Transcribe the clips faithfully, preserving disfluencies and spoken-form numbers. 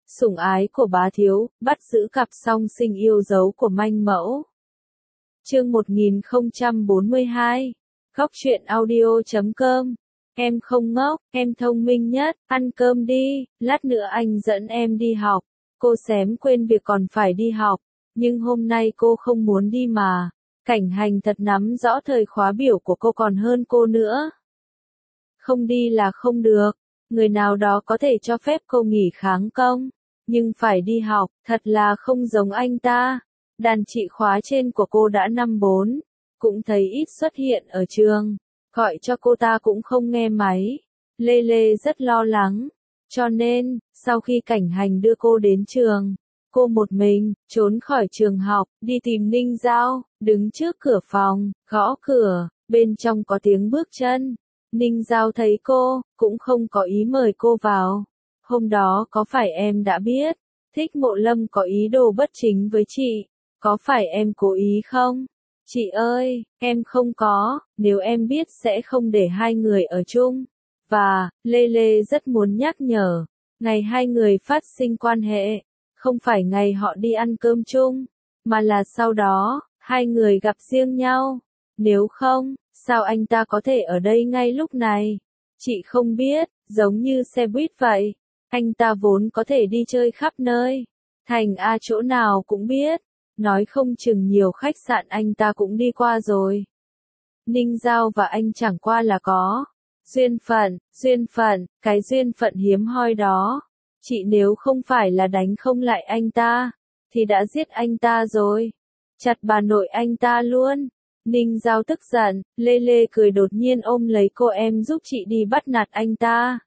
Sủng ái của bá thiếu, bắt giữ cặp song sinh yêu dấu của manh mẫu. Chương một nghìn không trăm bốn mươi hai. Góc truyện audio chấm com. Em không ngốc, em thông minh nhất, ăn cơm đi, lát nữa anh dẫn em đi học. Cô xém quên việc còn phải đi học, nhưng hôm nay cô không muốn đi mà. Cảnh Hành thật nắm rõ thời khóa biểu của cô còn hơn cô nữa. Không đi là không được, người nào đó có thể cho phép cô nghỉ kháng công, nhưng phải đi học, thật là không giống anh ta. Đàn chị khóa trên của cô đã năm bốn, cũng thấy ít xuất hiện ở trường, gọi cho cô ta cũng không nghe máy. Lê Lê rất lo lắng, cho nên, sau khi Cảnh Hành đưa cô đến trường, cô một mình, trốn khỏi trường học, đi tìm Ninh Giao, đứng trước cửa phòng, gõ cửa, bên trong có tiếng bước chân. Ninh Giao thấy cô, cũng không có ý mời cô vào. Hôm đó có phải em đã biết, Thích Mộ Lâm có ý đồ bất chính với chị, có phải em cố ý không? Chị ơi, em không có, nếu em biết sẽ không để hai người ở chung. Và, Lê Lê rất muốn nhắc nhở, ngày hai người phát sinh quan hệ, không phải ngày họ đi ăn cơm chung, mà là sau đó, hai người gặp riêng nhau. Nếu không, sao anh ta có thể ở đây ngay lúc này? Chị không biết, giống như xe buýt vậy. Anh ta vốn có thể đi chơi khắp nơi. Thành A chỗ nào cũng biết. Nói không chừng nhiều khách sạn anh ta cũng đi qua rồi. Ninh Giao và anh chẳng qua là có duyên phận, duyên phận, cái duyên phận hiếm hoi đó. Chị nếu không phải là đánh không lại anh ta, thì đã giết anh ta rồi. Chặt bà nội anh ta luôn. Ninh Giao tức giận, Lê Lê cười đột nhiên ôm lấy cô, em giúp chị đi bắt nạt anh ta.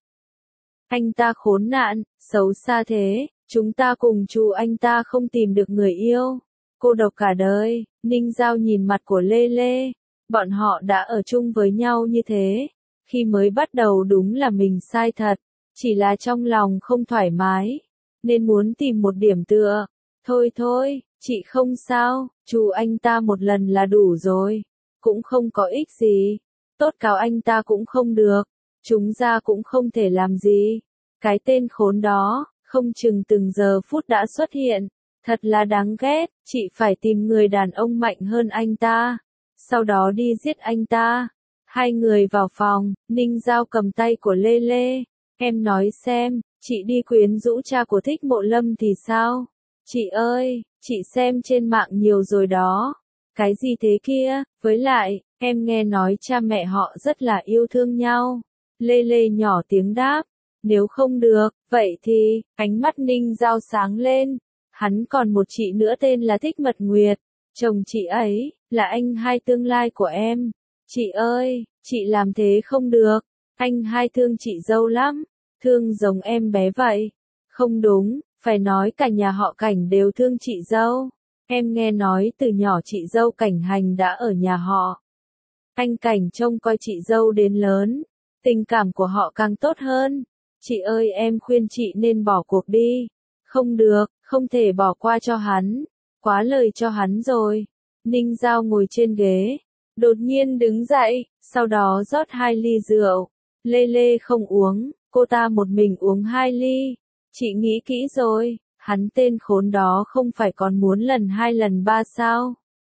Anh ta khốn nạn, xấu xa thế, chúng ta cùng chú anh ta không tìm được người yêu. Cô độc cả đời. Ninh Giao nhìn mặt của Lê Lê. Bọn họ đã ở chung với nhau như thế. Khi mới bắt đầu đúng là mình sai thật. Chỉ là trong lòng không thoải mái, nên muốn tìm một điểm tựa. Thôi thôi, chị không sao, chú anh ta một lần là đủ rồi. Cũng không có ích gì. Tốt cáo anh ta cũng không được. Chúng ra cũng không thể làm gì. Cái tên khốn đó, không chừng từng giờ phút đã xuất hiện. Thật là đáng ghét, chị phải tìm người đàn ông mạnh hơn anh ta. Sau đó đi giết anh ta. Hai người vào phòng, Ninh Giao cầm tay của Lê Lê. Em nói xem, chị đi quyến rũ cha của Thích Mộ Lâm thì sao? Chị ơi, chị xem trên mạng nhiều rồi đó. Cái gì thế kia, với lại, em nghe nói cha mẹ họ rất là yêu thương nhau. Lê Lê nhỏ tiếng đáp. Nếu không được, vậy thì, ánh mắt Ninh Giao sáng lên. Hắn còn một chị nữa tên là Thích Mật Nguyệt. Chồng chị ấy, là anh hai tương lai của em. Chị ơi, chị làm thế không được. Anh hai thương chị dâu lắm. Thương giống em bé vậy. Không đúng, phải nói cả nhà họ Cảnh đều thương chị dâu. Em nghe nói từ nhỏ chị dâu Cảnh Hành đã ở nhà họ. Anh Cảnh trông coi chị dâu đến lớn. Tình cảm của họ càng tốt hơn. Chị ơi, em khuyên chị nên bỏ cuộc đi. Không được, không thể bỏ qua cho hắn. Quá lời cho hắn rồi. Ninh Giao ngồi trên ghế. Đột nhiên đứng dậy, sau đó rót hai ly rượu. Lê Lê không uống, cô ta một mình uống hai ly. Chị nghĩ kỹ rồi, hắn tên khốn đó không phải còn muốn lần hai lần ba sao?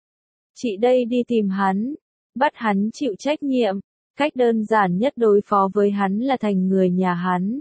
Chị đây đi tìm hắn, bắt hắn chịu trách nhiệm. Cách đơn giản nhất đối phó với hắn là thành người nhà hắn.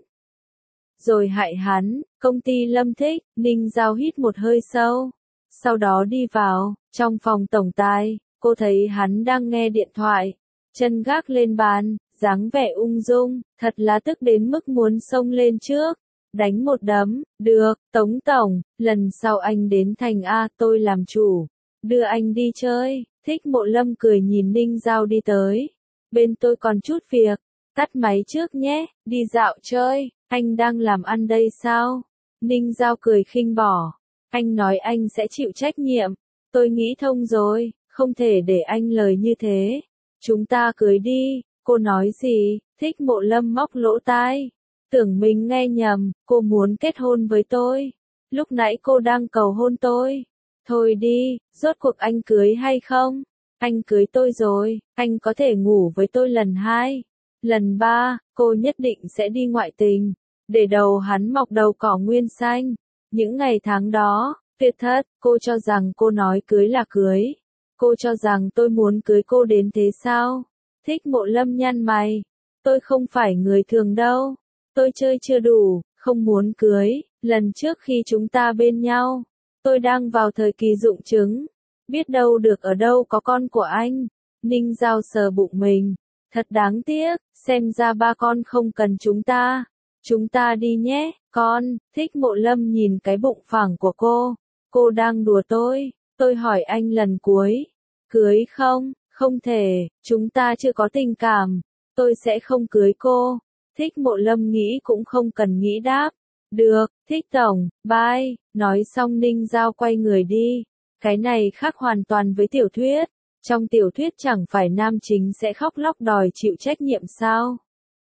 Rồi hại hắn. Công ty Lâm Thích. Ninh Giao hít một hơi sâu. Sau đó đi vào, trong phòng tổng tài, cô thấy hắn đang nghe điện thoại. Chân gác lên bàn, dáng vẻ ung dung, thật là tức đến mức muốn xông lên trước. Đánh một đấm, được, Tống Tổng, lần sau anh đến thành A tôi làm chủ. Đưa anh đi chơi. Thích Mộ Lâm cười nhìn Ninh Giao đi tới. Bên tôi còn chút việc, tắt máy trước nhé, đi dạo chơi, anh đang làm ăn đây sao? Ninh Giao cười khinh bỏ, anh nói anh sẽ chịu trách nhiệm, tôi nghĩ thông rồi, không thể để anh lời như thế. Chúng ta cưới đi, cô nói gì? Thích Mộ Lâm móc lỗ tai, tưởng mình nghe nhầm, cô muốn kết hôn với tôi. Lúc nãy cô đang cầu hôn tôi. Thôi đi, rốt cuộc anh cưới hay không? Anh cưới tôi rồi, anh có thể ngủ với tôi lần hai, lần ba, cô nhất định sẽ đi ngoại tình. để đầu hắn mọc đầu cỏ nguyên xanh. Những ngày tháng đó, Tuyệt Thất, cô cho rằng cô nói cưới là cưới. Cô cho rằng tôi muốn cưới cô đến thế sao? Thích Mộ Lâm nhăn mày. Tôi không phải người thường đâu. Tôi chơi chưa đủ, không muốn cưới. Lần trước khi chúng ta bên nhau, tôi đang vào thời kỳ rụng trứng. Biết đâu được ở đâu có con của anh. Ninh Giao sờ bụng mình. Thật đáng tiếc, xem ra ba con không cần chúng ta. Chúng ta đi nhé, con. Thích Mộ Lâm nhìn cái bụng phẳng của cô. Cô đang đùa tôi. Tôi hỏi anh lần cuối. Cưới không? Không thể, chúng ta chưa có tình cảm. Tôi sẽ không cưới cô. Thích Mộ Lâm nghĩ cũng không cần nghĩ đáp. Được, Thích Tổng, bye. Nói xong Ninh Giao quay người đi. Cái này khác hoàn toàn với tiểu thuyết. Trong tiểu thuyết chẳng phải nam chính sẽ khóc lóc đòi chịu trách nhiệm sao?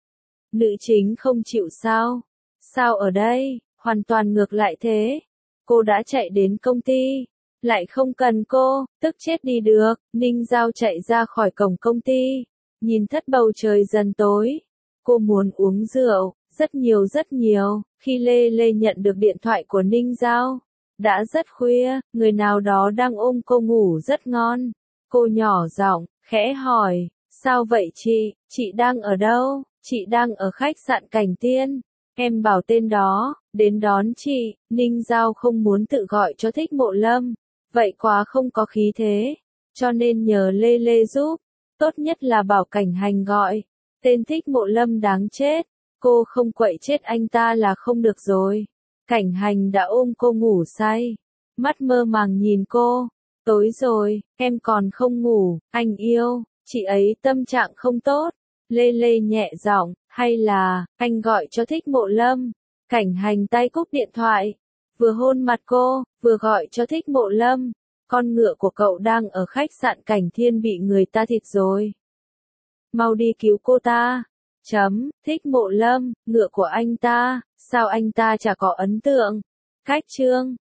Nữ chính không chịu sao? Sao ở đây, hoàn toàn ngược lại thế. Cô đã chạy đến công ty, lại không cần cô, tức chết đi được. Ninh Giao chạy ra khỏi cổng công ty, nhìn thất bầu trời dần tối. Cô muốn uống rượu, rất nhiều rất nhiều. Khi Lê Lê nhận được điện thoại của Ninh Giao, đã rất khuya, người nào đó đang ôm cô ngủ rất ngon. Cô nhỏ giọng, khẽ hỏi, sao vậy chị, chị đang ở đâu? Chị đang ở khách sạn Cảnh Tiên. Em bảo tên đó, đến đón chị. Ninh Giao không muốn tự gọi cho Thích Mộ Lâm, vậy quá không có khí thế, cho nên nhờ Lê Lê giúp. Tốt nhất là bảo Cảnh Hành gọi. Tên Thích Mộ Lâm đáng chết, cô không quậy chết anh ta là không được rồi. Cảnh Hành đã ôm cô ngủ say, mắt mơ màng nhìn cô. Tối rồi, em còn không ngủ, anh yêu. Chị ấy tâm trạng không tốt. Lê Lê nhẹ giọng, hay là, anh gọi cho Thích Mộ Lâm. Cảnh Hành tay cúp điện thoại, vừa hôn mặt cô, vừa gọi cho Thích Mộ Lâm. Con ngựa của cậu đang ở khách sạn Cảnh Thiên bị người ta thịt rồi. Mau đi cứu cô ta. Chấm, Thích Mộ Lâm, ngựa của anh ta, sao anh ta chả có ấn tượng. Cách chương